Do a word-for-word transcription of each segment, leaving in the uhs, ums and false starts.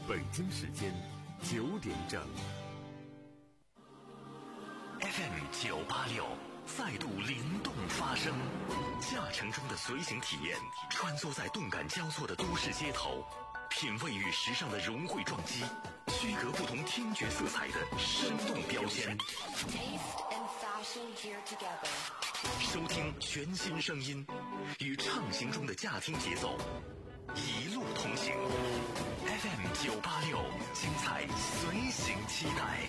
北京时间九点整。 F M 九八六再度灵动发声，驾乘中的随行体验，穿梭在动感交错的都市街头，品味与时尚的融汇撞击，区隔不同听觉色彩的生动标签。收听全新声音，与畅行中的驾听节奏，一路同行。F M 九八六，精彩随行期待。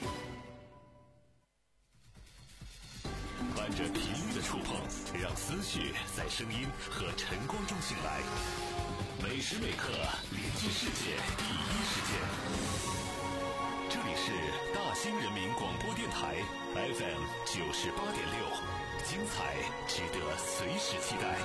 伴着频率的触碰，让思绪在声音和晨光中醒来。每时每刻连接世界第一时间。这里是大兴人民广播电台 F M 九十八点六，精彩值得随时期待。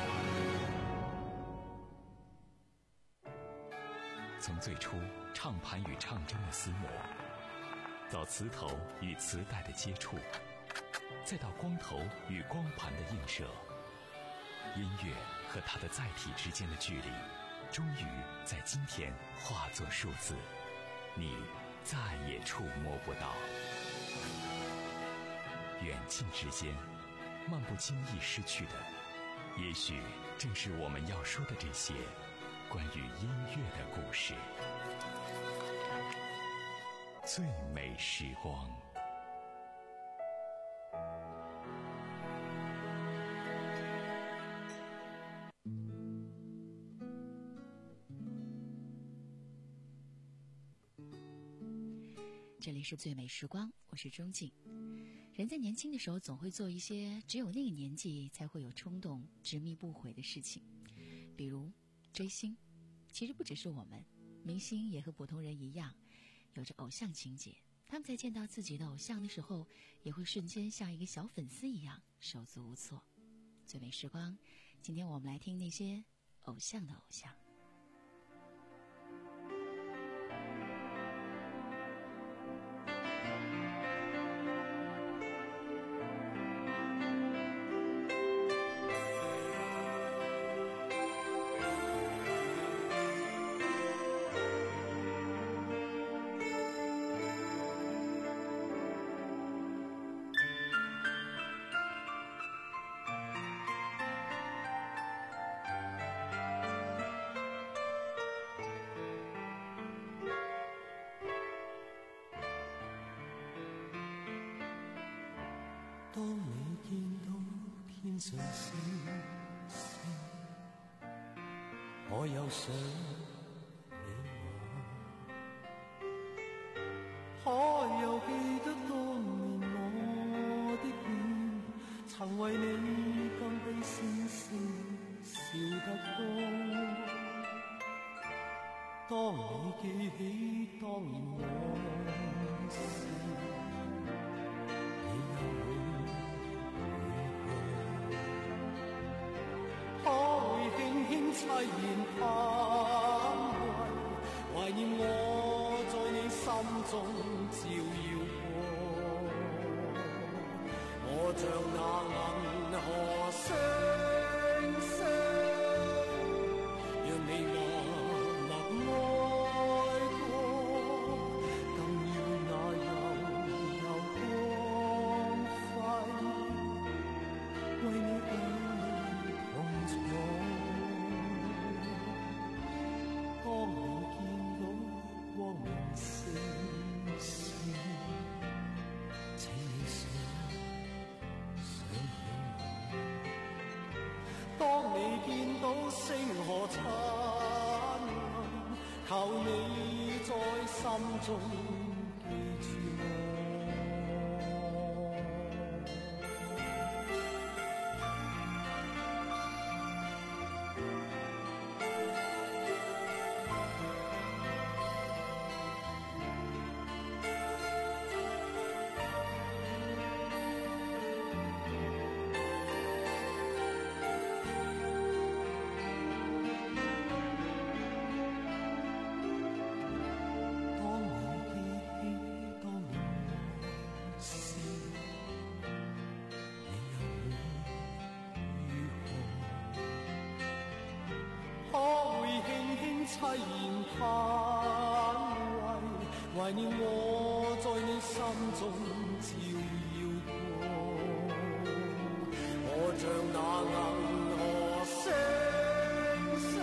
从最初唱盘与唱针的撕磨，到磁头与磁带的接触，再到光头与光盘的映射，音乐和它的载体之间的距离，终于在今天化作数字，你再也触摸不到。远近之间，漫不经意失去的，也许正是我们要说的这些关于音乐的故事。最美时光。 这里是最美时光，我是钟静。人在年轻的时候总会做一些只有那个年纪才会有冲动执迷不悔的事情，比如追星。其实不只是我们，明星也和普通人一样有着偶像情节，他们在见到自己的偶像的时候也会瞬间像一个小粉丝一样手足无措。最美时光，今天我们来听那些偶像的偶像。 我又想你我，可又記得當年我的臉，曾為你更比星星笑得多。當你記起當年往事，你又會可會輕輕凄然盼懷，懷念我在你心中照耀過。我像那銀河星星，讓你默默愛過，更要那柔柔光輝，為你當你見到光明星星，請你想想起我。當你見到星河燦爛，求你在心中記住我。凄然盼懷， 怀念我在你心中照耀过，我像那银河星星，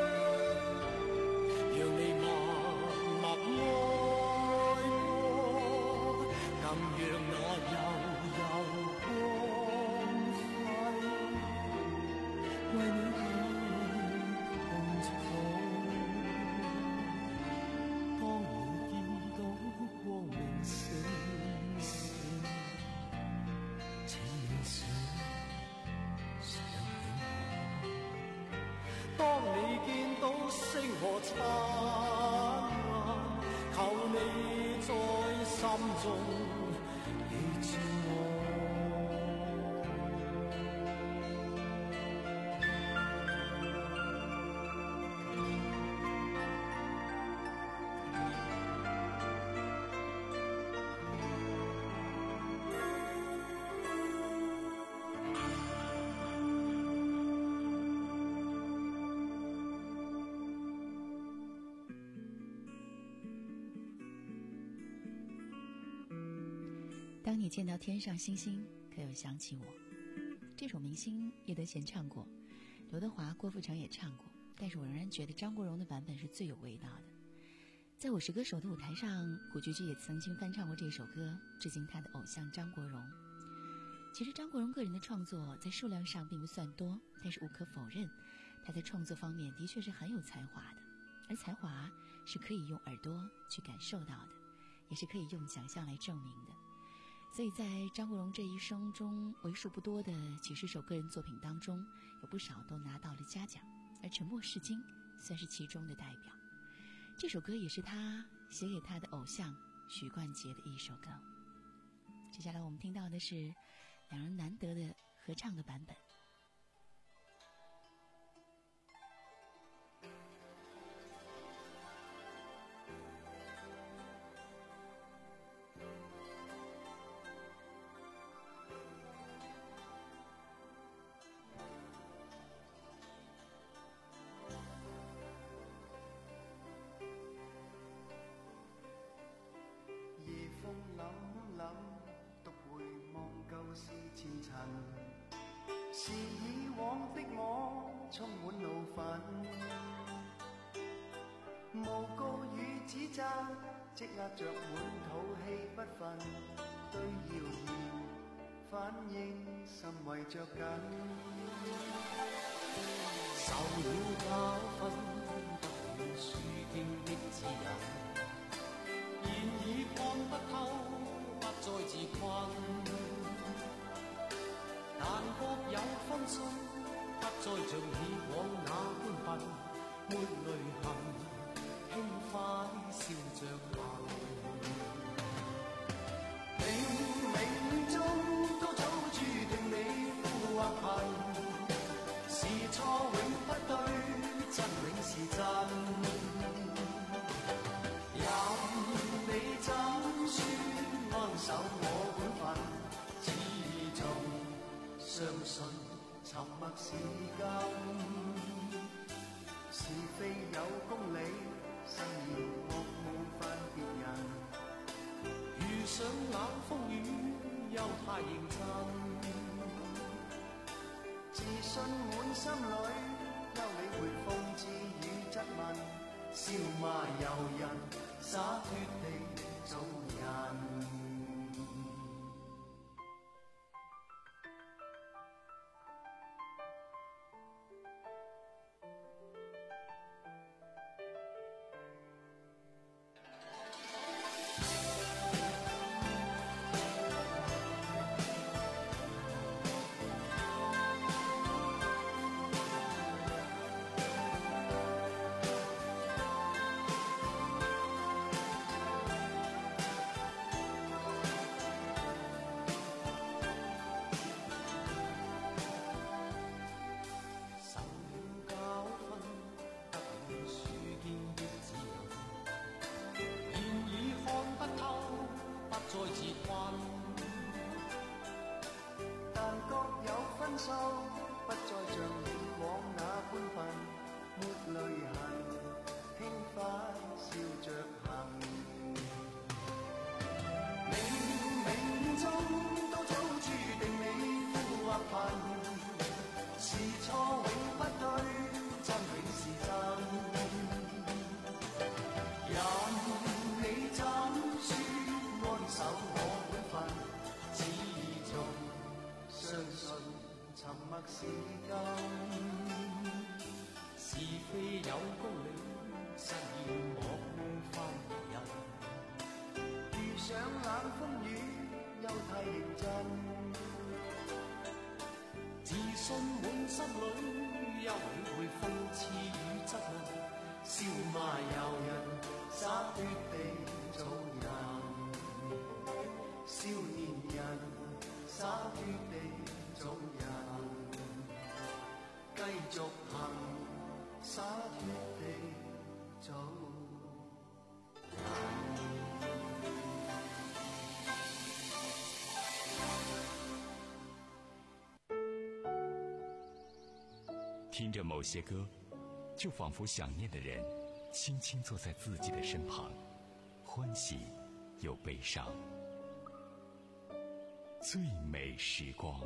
让你默默愛過，更讓那悠悠光輝為你去碰觸。當你見到光明星星，請你想想起我。當你見到星河燦爛，求你在心中記住我。 当你见到天上星星，可有想起我？这首明星叶德娴唱过，刘德华、郭富城也唱过，但是我仍然觉得张国荣的版本是最有味道的。在我是歌手的舞台上，古巨基也曾经翻唱过这首歌，致敬他的偶像张国荣。其实张国荣个人的创作在数量上并不算多，但是无可否认，他在创作方面的确是很有才华的，而才华是可以用耳朵去感受到的，也是可以用想象来证明的。所以在张国荣这一生中为数不多的几十首个人作品当中，有不少都拿到了嘉奖，而《沉默是金》算是其中的代表。这首歌也是他写给他的偶像许冠杰的一首歌。接下来我们听到的是两人难得的合唱的版本。 是以往的我充滿怒憤，無告與指責，積壓着滿肚氣不忿，對謠言反應甚為着緊。 受了教訓，得了書經的指引，現已看不透，不再自困。但各有分數，不再像以往那般笨，沒淚痕，輕快笑着行。冥冥中都早注定你富或貧，是錯永不對，真永是真。任你怎說安守我本分，始終相信沉默是金，是非有公理，慎言莫冒犯別人。遇上冷風雨又太認真，自信滿心裏，休理會諷刺與質問，笑罵由人，灑脱地做人。不再像以往那般笨，沒淚痕，輕快笑着行。 認真。 自信滿心裏，休理會諷刺與質問，笑罵由人，灑脱地做人。少年人，灑脱地做人，繼續行，灑脱地做听着某些歌，就仿佛想念的人轻轻坐在自己的身旁，欢喜又悲伤。最美时光。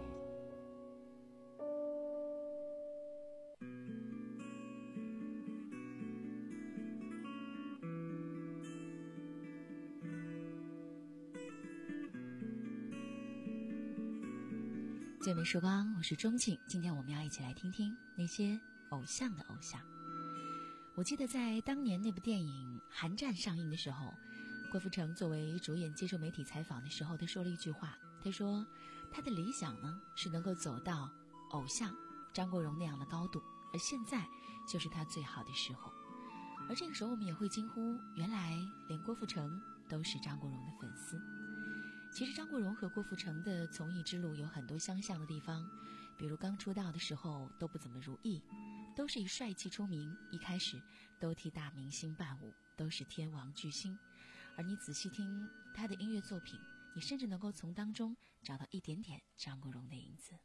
最美时光，我是钟庆。今天我们要一起来听听那些偶像的偶像。我记得在当年那部电影《寒战》上映的时候，郭富城作为主演接受媒体采访的时候，他说了一句话，他说他的理想呢是能够走到偶像张国荣那样的高度，而现在就是他最好的时候。而这个时候我们也会惊呼，原来连郭富城都是张国荣的粉丝。其实张国荣和郭富城的从艺之路有很多相像的地方，比如刚出道的时候都不怎么如意，都是以帅气出名，一开始都替大明星伴舞，都是天王巨星。而你仔细听他的音乐作品，你甚至能够从当中找到一点点张国荣的影子。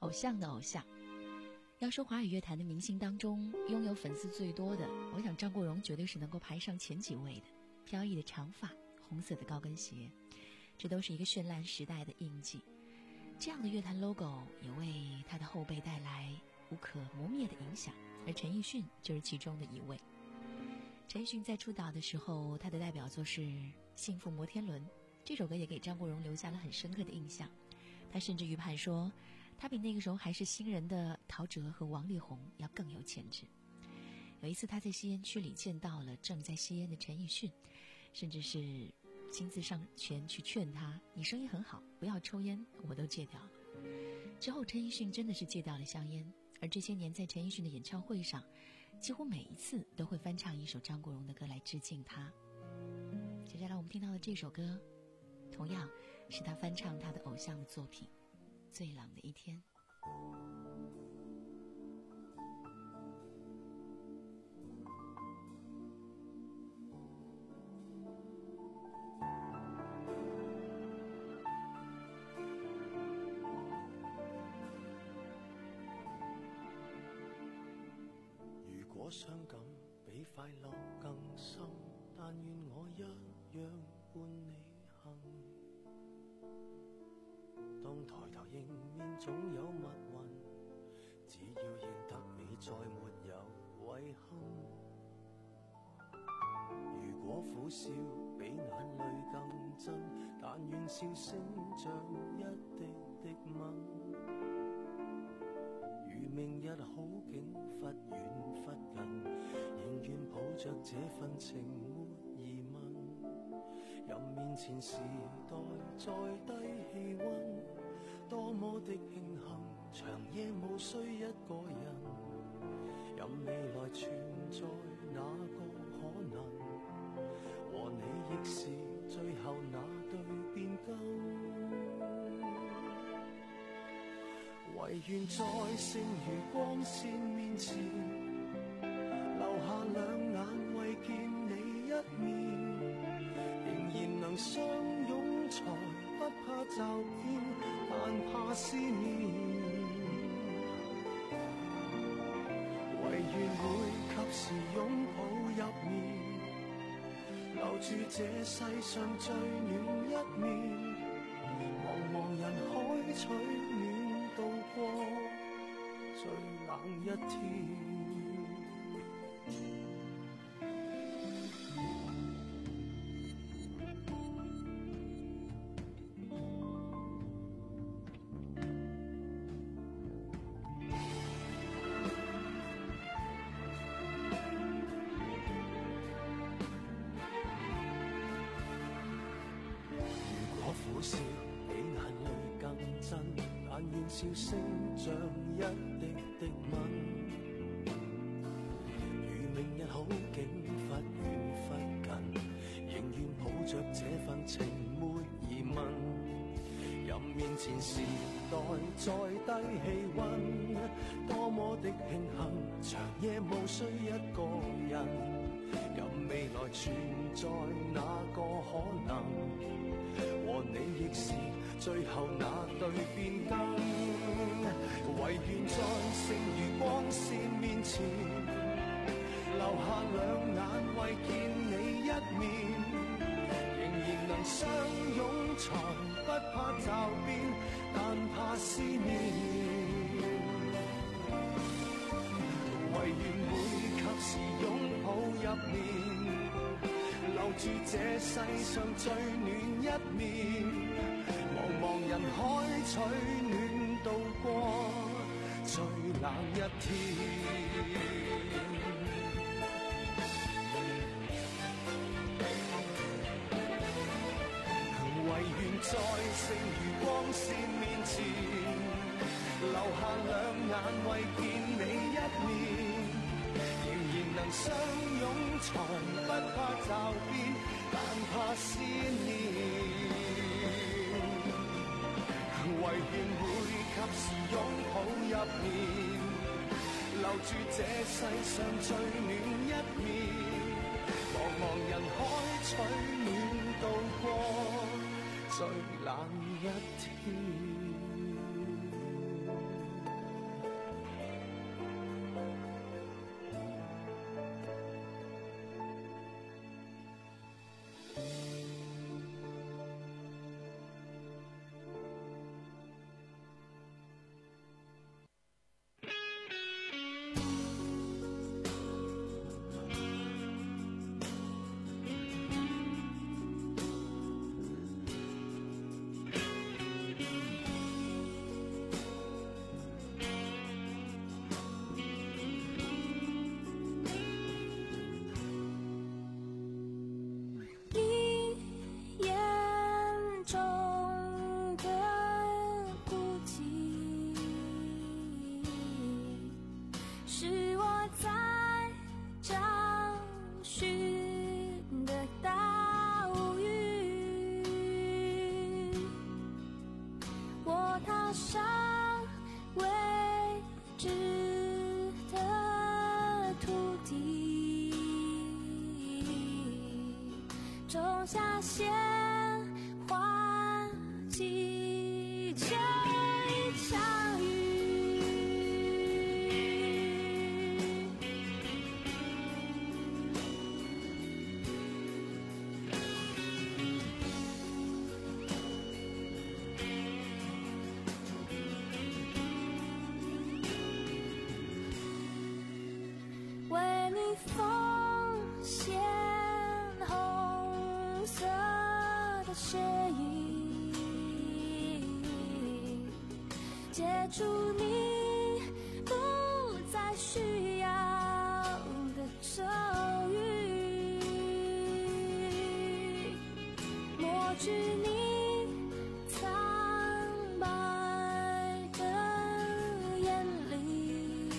偶像的偶像。要说华语乐坛的明星当中拥有粉丝最多的，我想张国荣绝对是能够排上前几位的。飘逸的长发，红色的高跟鞋，这都是一个绚烂时代的印记。这样的乐坛 logo 也为他的后辈带来无可磨灭的影响，而陈奕迅就是其中的一位。陈奕迅在出道的时候，他的代表作是《幸福摩天轮》，这首歌也给张国荣留下了很深刻的印象。他甚至预判说，他比那个时候还是新人的陶喆和王力宏要更有潜质。有一次他在吸烟区里见到了正在吸烟的陈奕迅，甚至是亲自上前去劝他，你声音很好，不要抽烟，我都戒掉了。之后陈奕迅真的是戒掉了香烟，而这些年在陈奕迅的演唱会上，几乎每一次都会翻唱一首张国荣的歌来致敬他。接下来我们听到的这首歌，同样是他翻唱他的偶像的作品《最冷的一天》。 傷感比快樂更深，但願我一樣伴你行。當抬頭迎面總有密雲，只要認得你再沒有遺憾。如果苦笑比眼淚更真，但願笑聲像一滴滴吻。如明日好景忽遠忽近，仍願抱着這份情沒疑問。任面前時代再低氣溫，多麼的慶幸，長夜無需一個人。任未來存在哪個可能，和你亦是最後那對變更。唯願在剩餘光線面前，留下兩眼為見你一面，仍然能相擁才不怕驟變，但怕思念。唯願會及時擁抱入眠，留住這世上最暖一面，茫茫人海取暖度過最冷一天。如果苦笑比眼淚更真，但願笑聲像一滴滴吻。如明日好景忽遠忽近，仍願抱着這份情沒疑問。任面前時代再低氣溫，多麼的慶幸，長夜無需一個人。任未來存在哪個可能，和你亦是最後那對變更。唯願在剩餘光線面前，留下兩眼為見你一面，仍然能相擁才不怕驟變，但怕思念。唯願會及時擁抱入眠，留住這世上最暖一面，茫茫人海取暖度過最冷一天。唯願在剩餘光線面前，留下兩眼為見你一面，仍然能相擁才不怕驟變，但怕思念。唯願會及時擁抱入眠，留住這世上最暖一面，茫茫人海取暖度過最冷一天。 踏上未知的土地，种下鲜花，祈求一场雨。为你奉献红色的血液，接住你不再需要的咒语，抹去你苍白的眼里，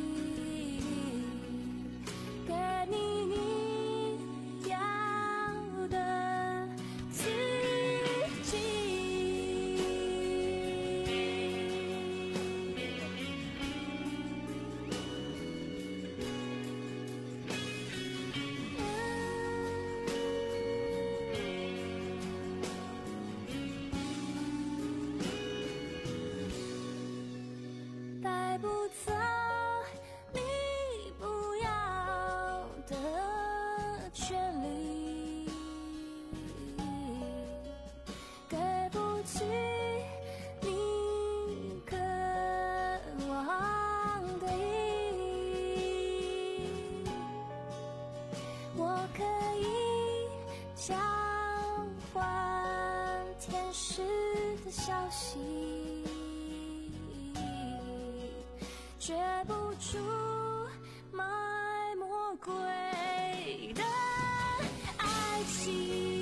给你你要的自己。带不走你不要的权利，给不起你渴望的意义，我可以交换天使的消息，绝不出卖魔鬼的爱情。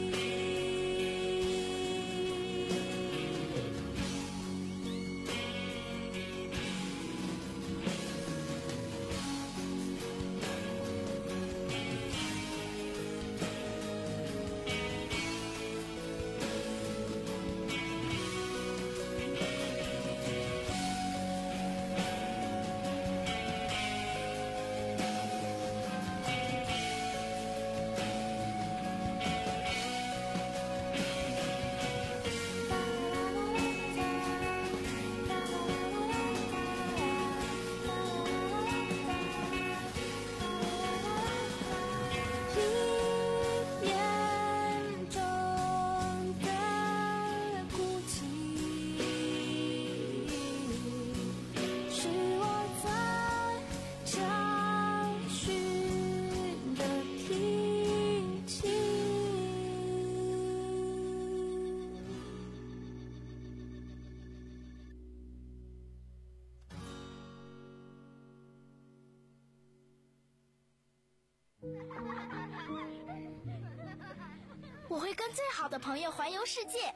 眼中的孤寂，是我在找寻的平静。 我会跟最好的朋友环游世界，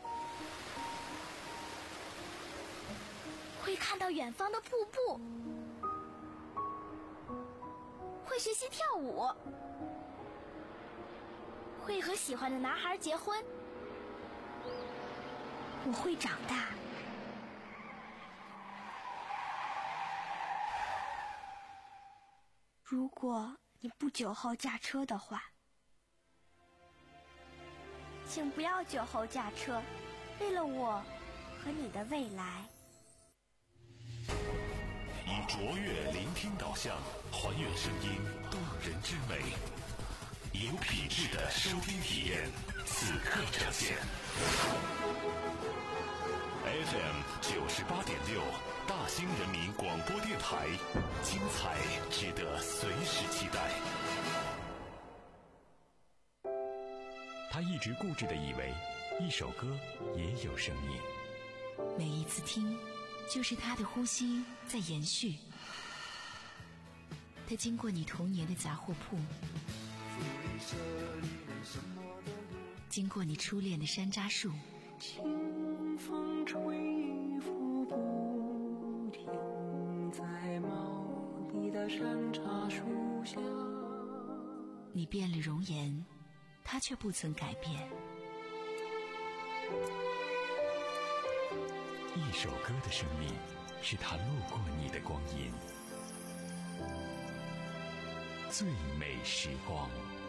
会看到远方的瀑布，会学习跳舞，会和喜欢的男孩结婚。我会长大。 如果你不酒后驾车的话，请不要酒后驾车，为了我和你的未来。 以卓越聆听导向，还原声音动人之美，有品质的收听体验，此刻呈现。F M 九十八点六，大兴人民广播电台，精彩值得随时期待。 他一直固执地以为，一首歌也有生命。 每一次听，就是他的呼吸在延续。他经过你童年的杂货铺，经过你初恋的山楂树， 清风吹拂不停，在茂密的山楂树下。 你变了容颜，他却不曾改变。 一首歌的生命，是它路过你的光阴。最美时光。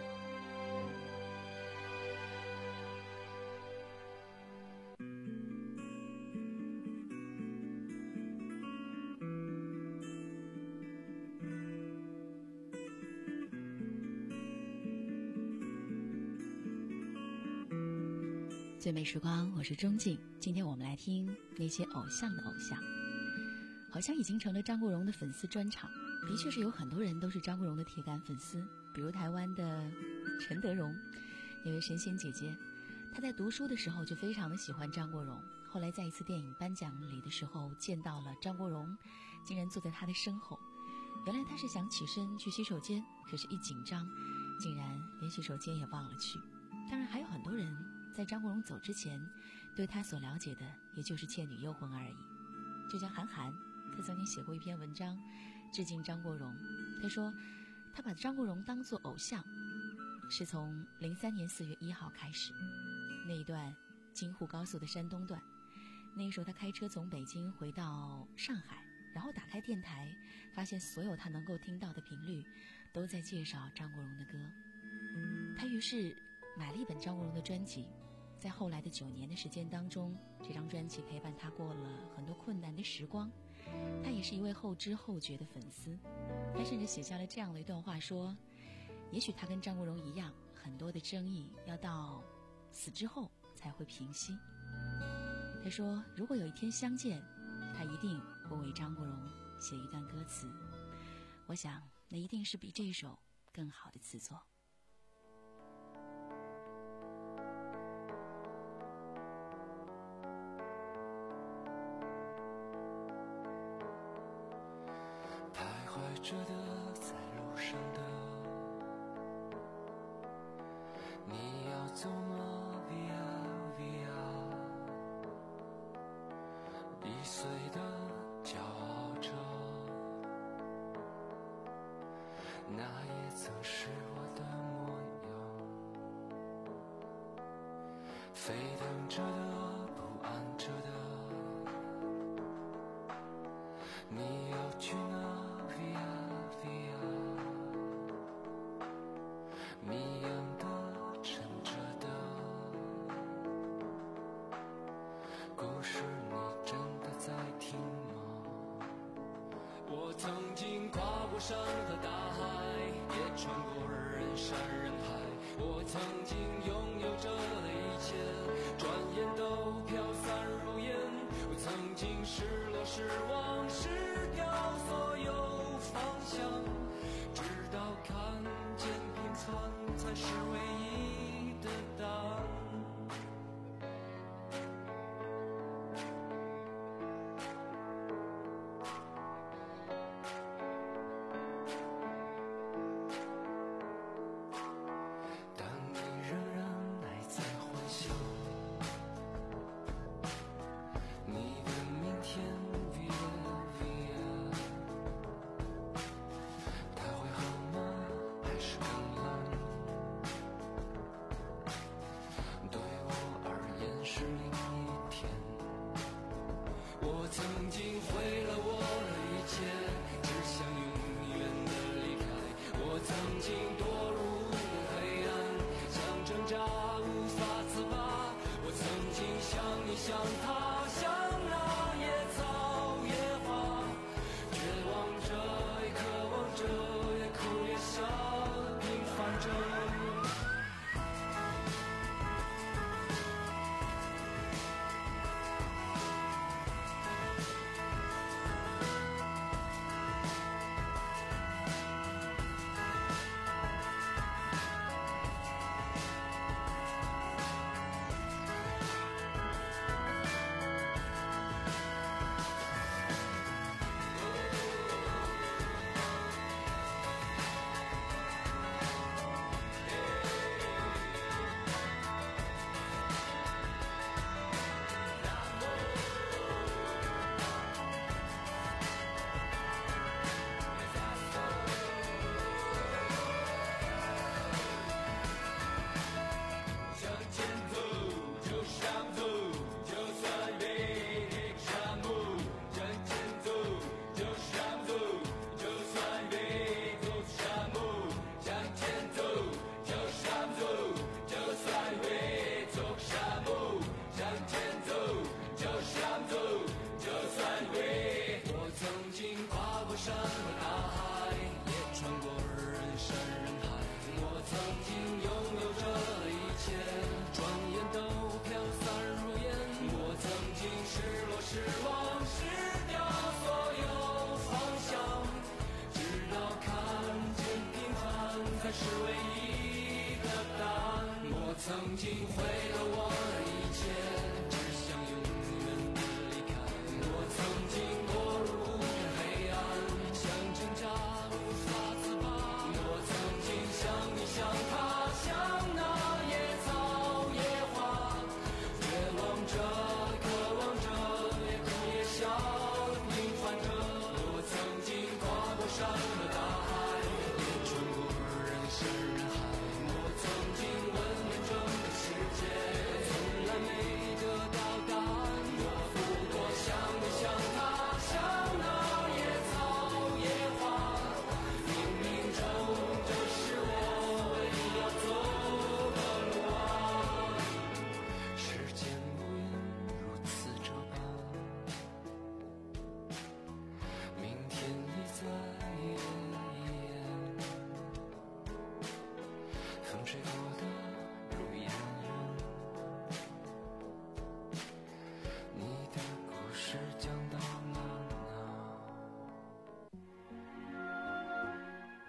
最美时光，我是钟静。今天我们来听那些偶像的偶像。好像已经成了张国荣的粉丝专场，的确是有很多人都是张国荣的铁杆粉丝。比如台湾的陈德容，那位神仙姐姐，她在读书的时候就非常的喜欢张国荣，后来在一次电影颁奖礼的时候见到了张国荣，竟然坐在她的身后。原来她是想起身去洗手间，可是一紧张竟然连洗手间也忘了去。当然还有很多人在张国荣走之前，对他所了解的也就是《倩女幽魂》而已。就像韩寒，他曾经写过一篇文章致敬张国荣。他说他把张国荣当作偶像，是从零三年四月一号开始，那一段京沪高速的山东段。那时候他开车从北京回到上海，然后打开电台，发现所有他能够听到的频率都在介绍张国荣的歌。他于是买了一本张国荣的专辑，在后来的九年的时间当中，这张专辑陪伴他过了很多困难的时光。他也是一位后知后觉的粉丝，他甚至写下了这样的一段话，说也许他跟张国荣一样，很多的争议要到死之后才会平息。他说如果有一天相见，他一定会为张国荣写一段歌词，我想那一定是比这首更好的词作。 着的在路上的你要走吗 Via Via 易碎的骄傲着，那也曾是我的模样，沸腾着的不安着的你要去哪 Via Via 谜样的沉着的故事，你真的在听吗？我曾经跨过山和大海，也穿过人山人海，我曾经拥有着的一切转眼都飘散如烟，我曾经失落失望失掉所有方向，直到看见平凡才是唯一的答案。但你仍然还在幻想你的明天 Via Via 它会好吗？还是更冷？对我而言是另一天。我曾经毁了我的一切，只想永远的离开。我曾经堕入黑暗，想挣扎无法自拔。我曾经像你像他，像那野草野花，绝望着也渴望着，也哭也笑，平凡着。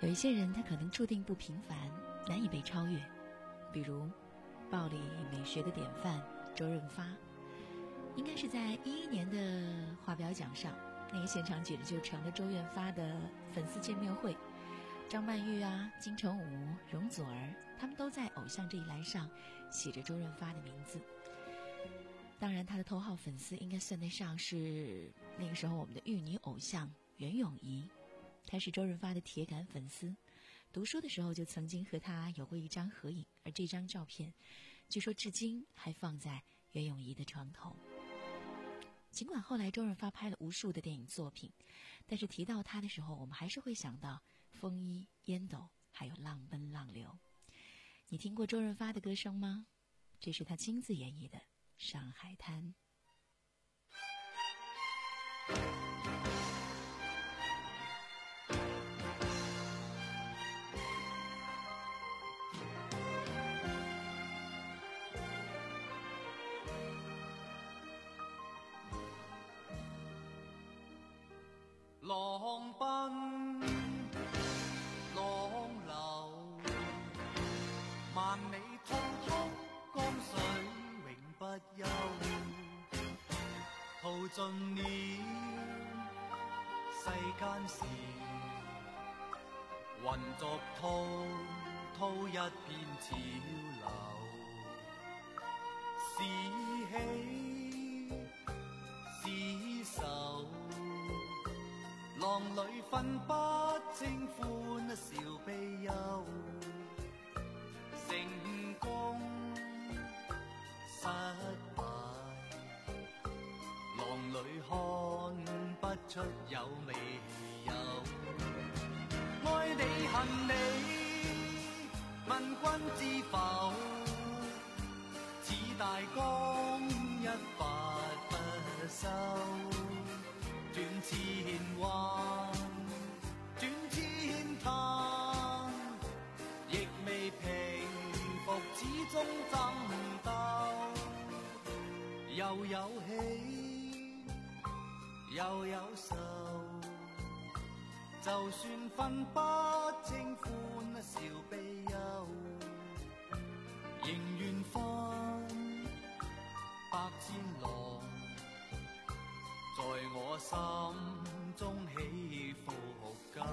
有一些人他可能注定不平凡，难以被超越，比如暴力美学的典范周润发。应该是在一一年的华表奖上，那个现场简直就成了周润发的粉丝见面会。张曼玉啊、金城武、容祖儿，他们都在偶像这一栏上写着周润发的名字。当然他的头号粉丝应该算得上是那个时候我们的玉女偶像袁咏仪，她是周润发的铁杆粉丝，读书的时候就曾经和他有过一张合影，而这张照片据说至今还放在袁咏仪的床头。尽管后来周润发拍了无数的电影作品，但是提到他的时候，我们还是会想到风衣、烟斗，还有浪奔浪流。你听过周润发的歌声吗？这是他亲自演绎的《上海滩》。 浪奔浪流，萬里滔滔江水永不休，淘盡了世間事，渾作滔滔一片潮流，是喜是愁，浪裏分不清歡笑悲憂，成功失敗，浪裏看不出有未有。愛你恨你，問君知否？似大江一發不收。轉千彎，轉千灘，亦未平復，始終爭鬥。又有喜，又有愁，就算分不清歡笑悲憂，仍願分百千浪。在我心中起伏夠。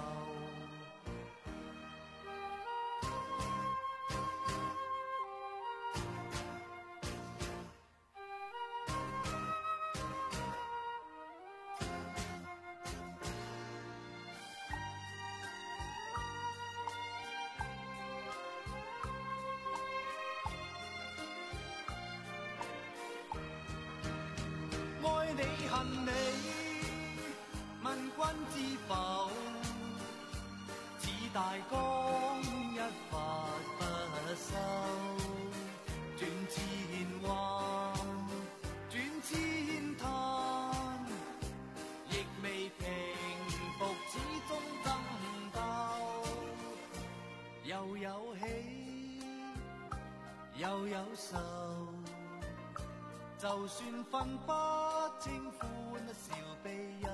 愛你恨你，問君知否？似大江一發不收，轉千彎，轉千灘，亦未平復，始終爭鬥。又有喜，又有愁。就算分不清歡笑悲憂，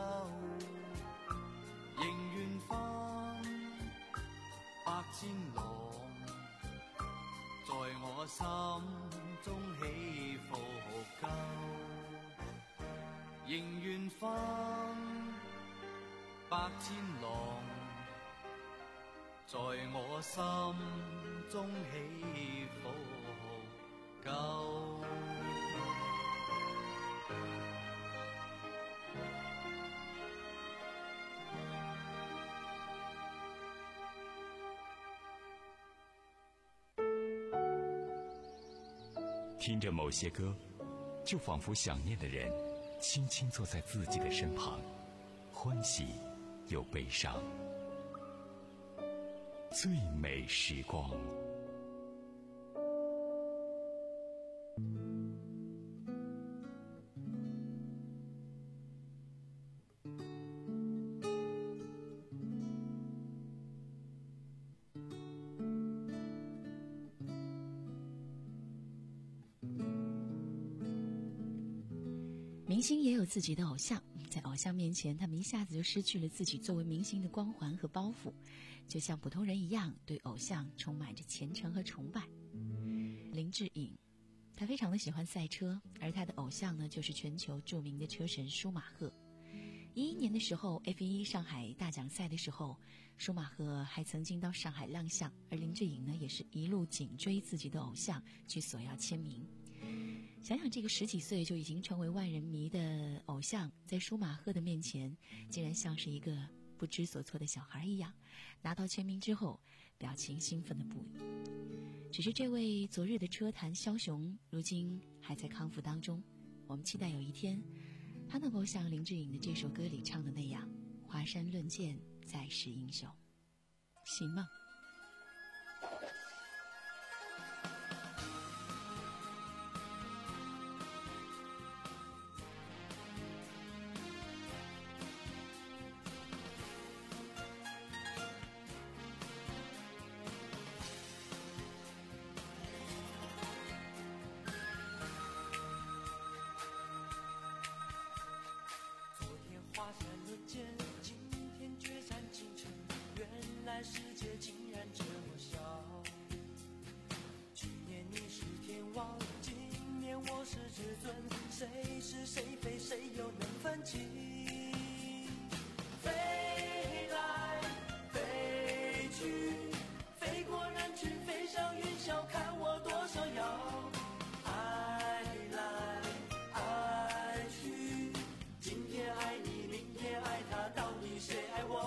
仍願分百千浪，在我心中起伏夠。仍願分百千浪，在我心中起伏夠。 听着某些歌，就仿佛想念的人轻轻坐在自己的身旁，欢喜又悲伤。最美时光。 明明星也有自己的偶像，在偶像面前，他们一下子就失去了自己作为明星的光环和包袱，就像普通人一样，对偶像充满着虔诚和崇拜。林志颖，他非常的喜欢赛车，而他的偶像呢，就是全球著名的车神舒马赫。一一年的时候 F 一 上海大奖赛的时候，舒马赫还曾经到上海亮相，而林志颖呢，也是一路紧追自己的偶像去索要签名。想想这个十几岁就已经成为万人迷的偶像，在舒马赫的面前竟然像是一个不知所措的小孩一样，拿到签名之后表情兴奋的不已。只是这位昨日的车坛枭雄如今还在康复当中，我们期待有一天他能够像林志颖的这首歌里唱的那样，华山论剑再是英雄。行吗？ 华山论剑，今天决战京城，原来世界竟然这么小。去年你是天王，今年我是至尊，谁是谁非，谁又能分清？飞来飞去，飞过人群，飞上云霄，看我多逍遥。爱来爱去，今天爱你，爱他，到底谁爱我？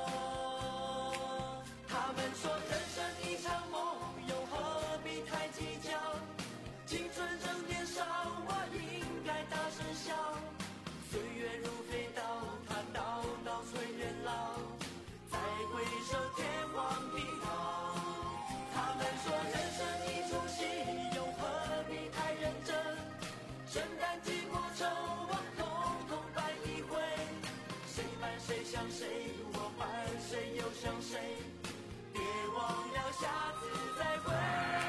他们说人生一场梦，又何必太计较？青春正年少，我应该大声笑。岁月如飞刀，它刀刀催人老。再回首，天荒地老。他们说人生一出戏，又何必太认真？承担寂寞愁，我统统办一回。谁伴谁想谁，我伴谁又想谁，别忘了下次再会。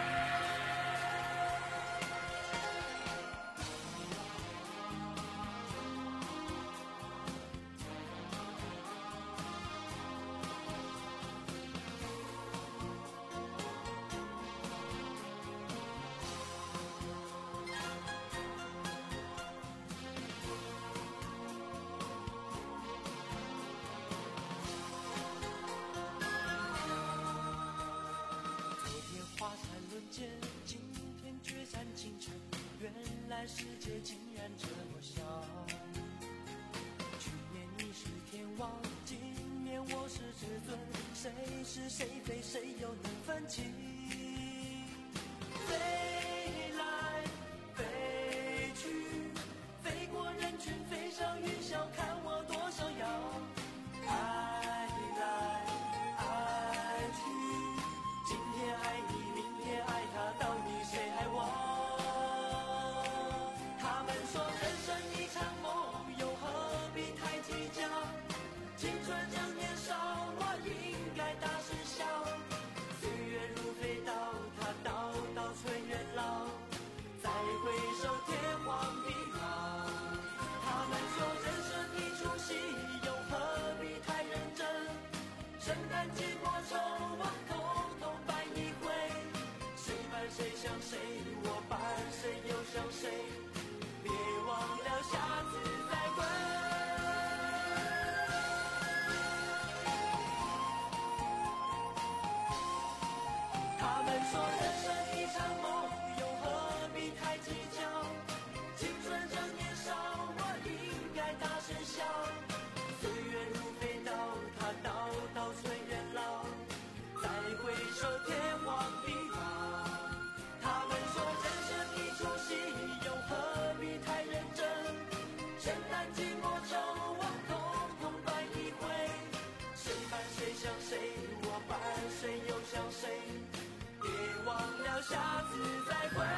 华山论剑，今天决战京城，原来世界竟然这么小。去年你是天王，今年我是至尊，谁是谁非，谁又能分清？飞来飞去，飞过人群，飞上云霄，看我多逍遥。爱来爱去，今天爱你，爱他，到底谁爱我？他们说人生一场梦，又何必太计较？青春正年少，我应该大声笑。岁月如飞刀，它刀刀催人老。再回首，天荒地老。他们说人生一出戏，又何必太认真？承担寂寞愁，我统统办一回。谁想谁，我伴谁又想谁，别忘了下次再会。他们说人生一场梦，又何必太计较？青春正年少，我应该大声笑。岁月如飞刀，它刀刀催人老。再回首，天荒地老。他们说人生一出戏，又何必太认真？承担寂寞愁，我统统办一回。谁伴谁想谁，我伴谁又想谁，别忘了下次再会。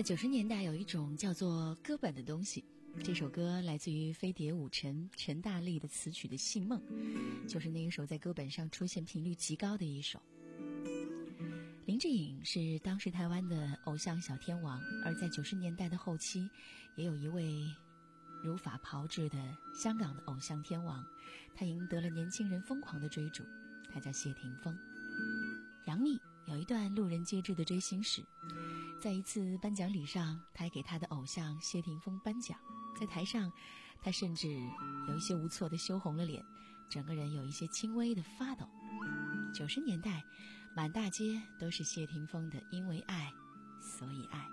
在九十年代有一种叫做歌本的东西，这首歌来自于飞碟舞神陈大力的词曲的《信梦》，就是那一首在歌本上出现频率极高的一首。林志颖是当时台湾的偶像小天王，而在九十年代的后期，也有一位如法炮制的香港的偶像天王，他赢得了年轻人疯狂的追逐，他叫谢霆锋。杨幂有一段路人皆知的追星史，在一次颁奖礼上，他还给他的偶像谢霆锋颁奖，在台上他甚至有一些无措的羞红了脸，整个人有一些轻微的发抖。九十年代满大街都是谢霆锋的因为爱所以爱。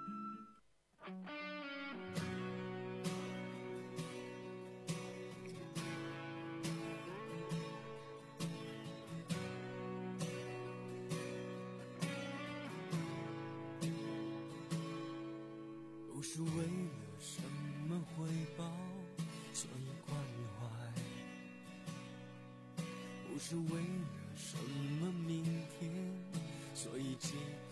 不是为了什么回报，所以关怀；不是为了什么明天，所以期待。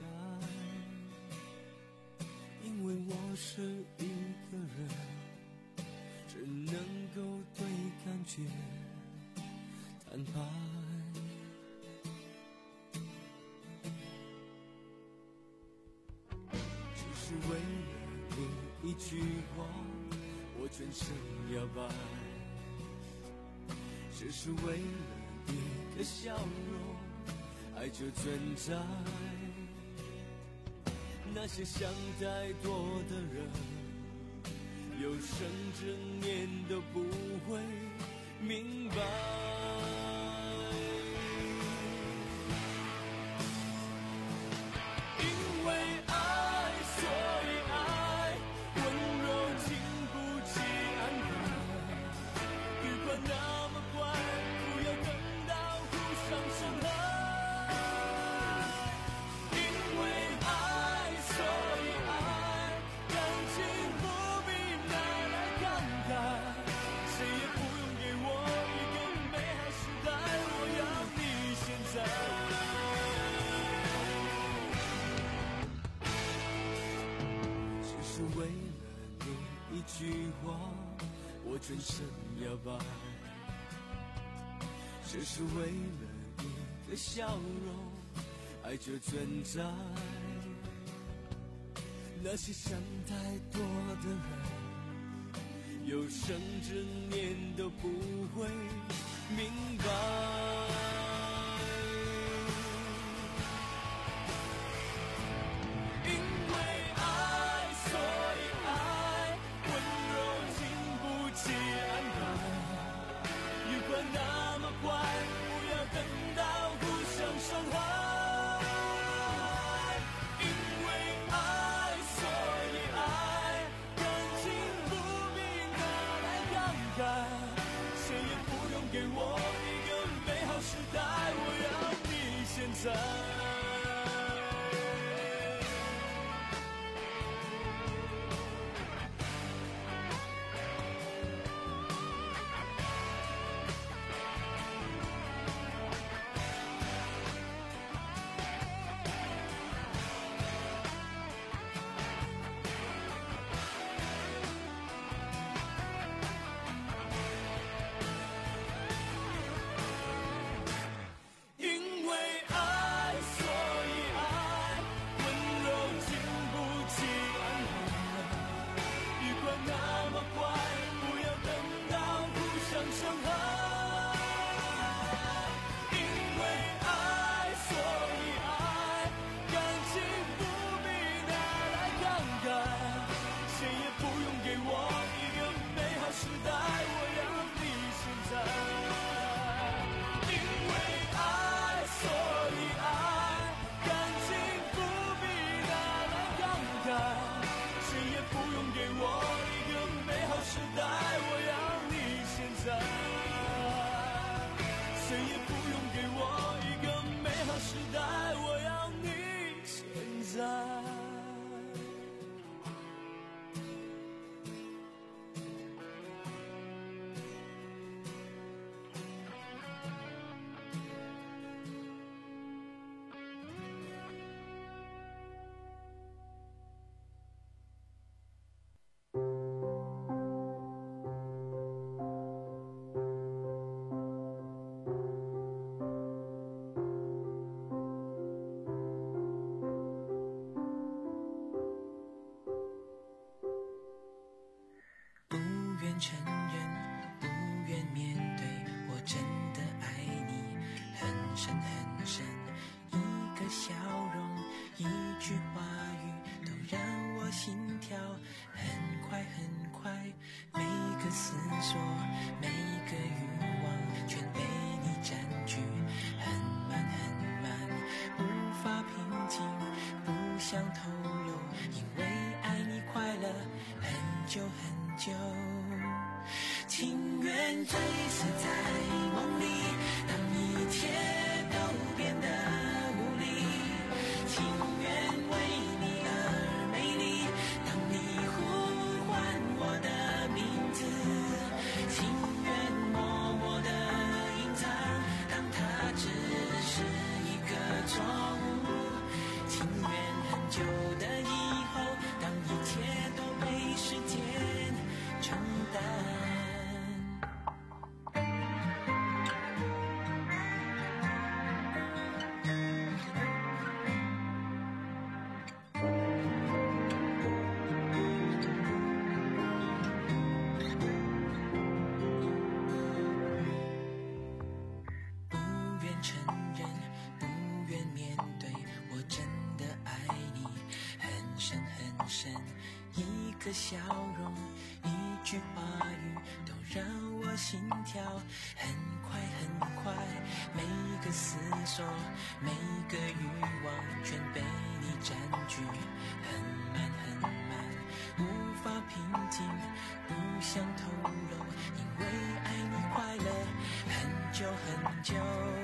因为我是一个人，只能够对感觉坦白。只是为了一句话，我全身摇摆，只是为了一个笑容，爱就存在。那些想太多的人，有生之年都不会明白。一句话，我全身摇摆，只是为了一个笑容，爱就存在。那些想太多的人，有生之年都不会明白。谁也不用给我一个美好时代。 愿承认，不愿面对，我真的爱你很深很深。一个笑容，一句话语，都让我心跳很快很快。每个思索，每个欲望，全被你占据，很慢很慢，无法平静，不想透露，因为爱你快乐很久很久。情愿醉死在梦里，当一切都变得无力，情愿为你而美丽，当你呼唤我的名字，情愿默默地隐藏，当它只是一个错误，情愿很久的以后，当一切都被时间承担。一个笑容，一句话语，都让我心跳很快很快。每个思索，每个欲望，全被你占据，很慢很慢，无法平静，不想透露，因为爱你快乐很久很久。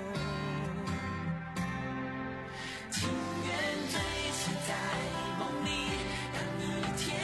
情愿醉死在梦里，当一切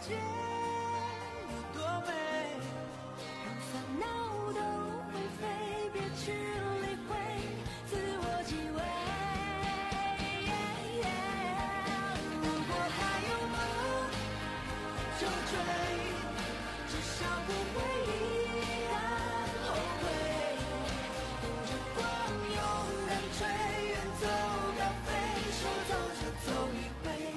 间有多美， 让烦恼都灰飞，别去理会自我极为。如果还有梦就追，至少不会依然后悔。扶着光勇敢追，远走高飞，说走就走一回。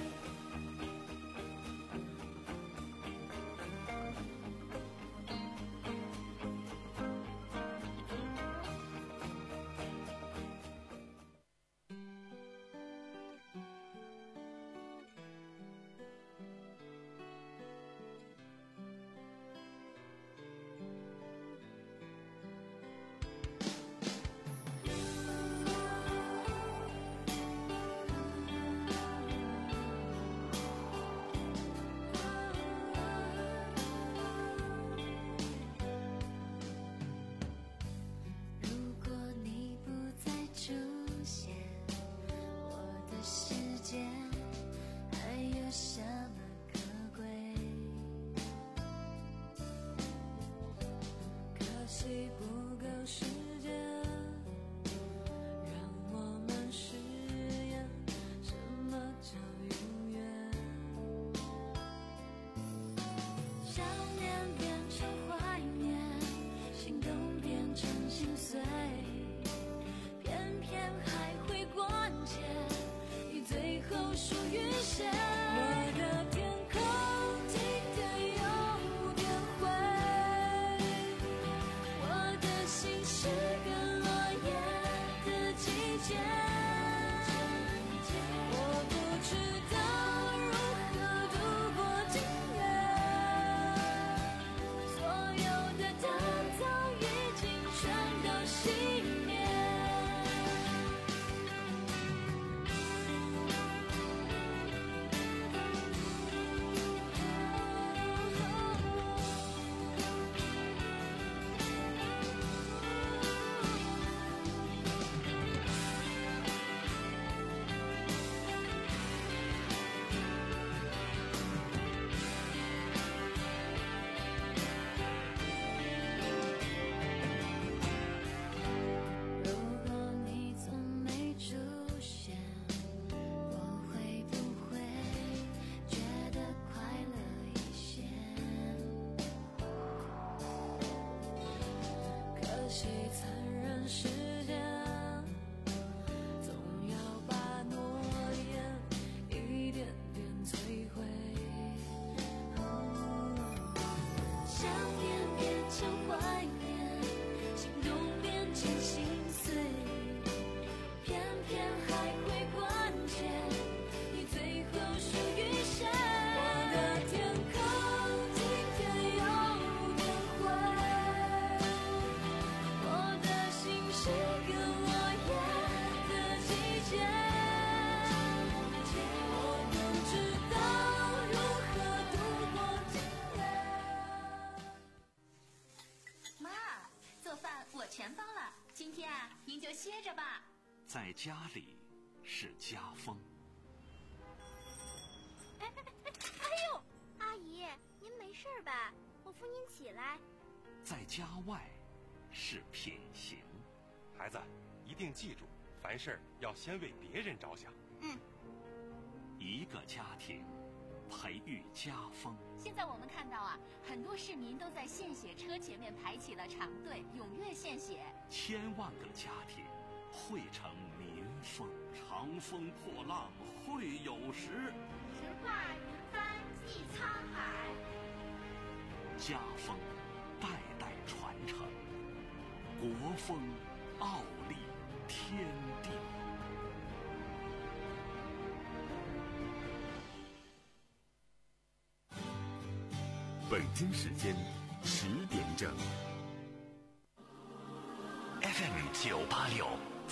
歇着吧。 在家里是家风。 哎哎哎！哎呦，阿姨，您没事吧？我扶您起来。 在家外是品行。 孩子，一定记住，凡事要先为别人着想。 嗯。 一个家庭培育家风。 现在我们看到啊，很多市民都在献血车前面排起了长队，踊跃献血。 千万个家庭汇成民风。长风破浪会有时， 直挂云帆济沧海。 家风代代传承，国风傲立天地。 北京时间十点整。 F M 九八六。